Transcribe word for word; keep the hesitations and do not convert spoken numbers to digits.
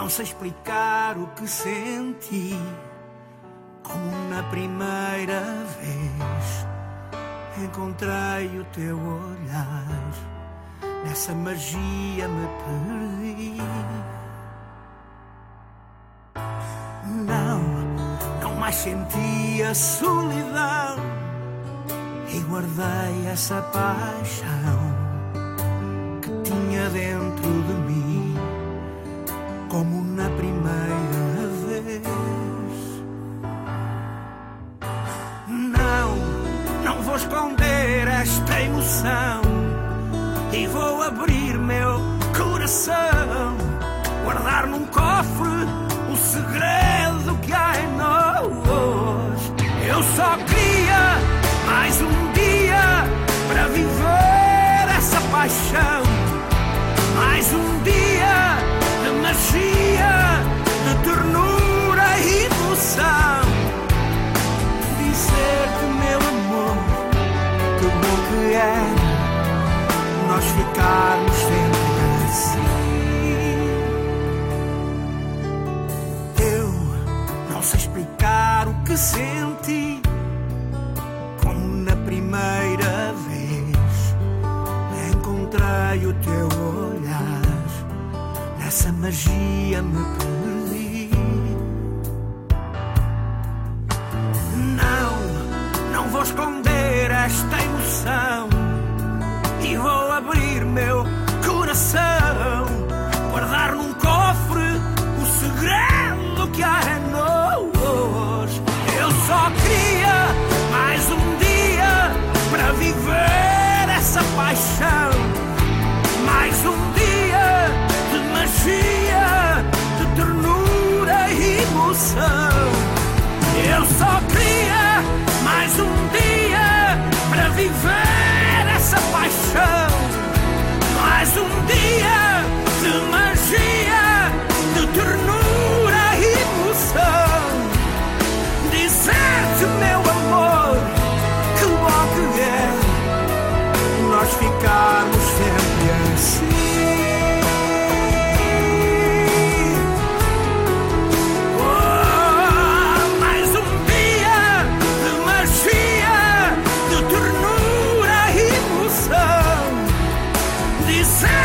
Não sei explicar o que senti, como na primeira vez encontrei o teu olhar, nessa magia me perdi. Não, não mais senti a solidão e guardei essa paixão que tinha dentro de mim, como na primeira vez. Não, não vou esconder esta emoção e vou abrir meu coração, guardar num cofre o segredo que há em nós. Eu só queria mais um dia para viver essa paixão, mais um dia de magia, de ternura e emoção. Dizer-te, meu amor, que bom que era nós ficarmos sempre assim. Eu não sei explicar o que senti, como na primeira vez encontrei o teu olhar, nessa magia me perdi. Não, não vou esconder esta emoção e vou abrir meu coração, guardar num cofre o segredo que há em nós. Eu só queria mais um dia para viver essa paixão, mais um dia de magia, de ternura e emoção. Eu só queria mais um dia para viver essa paixão, mais um dia de magia, de ternura e emoção. Dizer-te, meu amor, que bom que é nós ficarmos sempre assim. Say